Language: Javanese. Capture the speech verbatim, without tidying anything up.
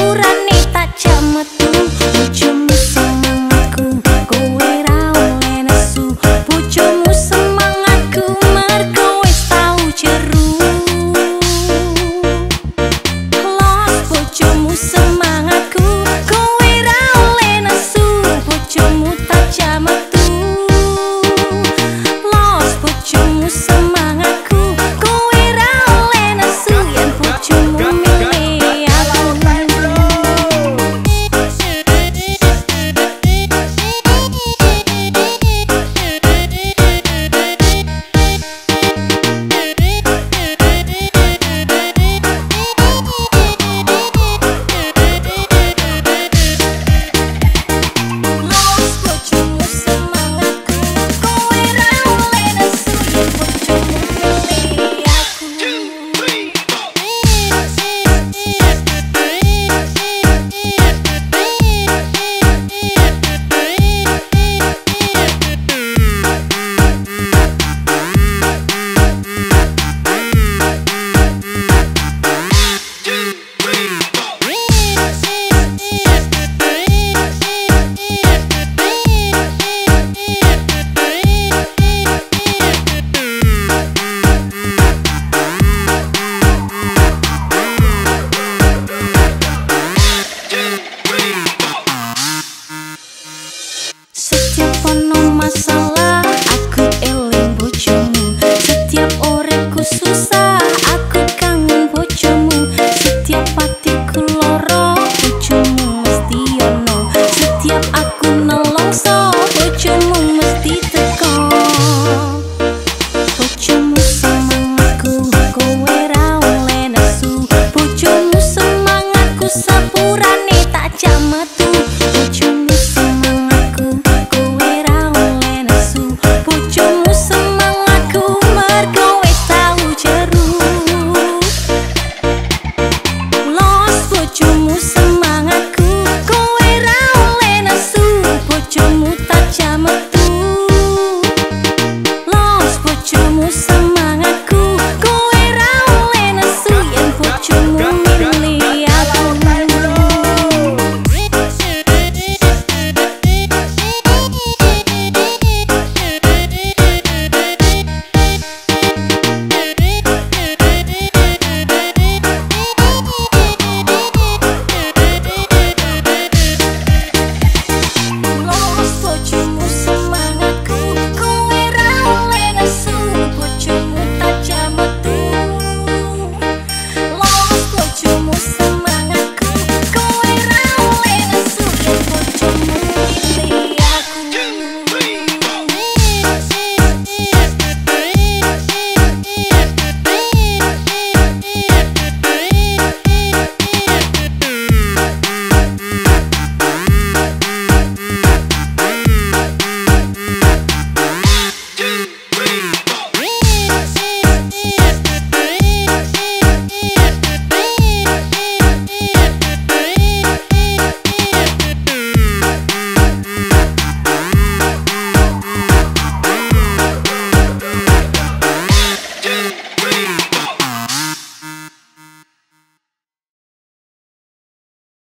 sapurane tak jametu. Bojomu semangatku, kowe ra oleh nesu. Bojomu semangatku, mergo wis tau jeru. Los bojomu semangatku, kowe ra oleh nesu. Bojomu tak jametu. Los bojomu semangatku, kowe ra oleh nesu. Yen bojomu milih aku. Setiap ono masalah aku eling bojomu. Setiap uripku susah aku kangen bojomu. Setiap hatiku loro bojomu mesti ono. Setiap aku nelongso bojomu mesti teko. Bojomu semangatku, kowe ra oleh nesu. Bojomu semangatku, sapurane tak jametu.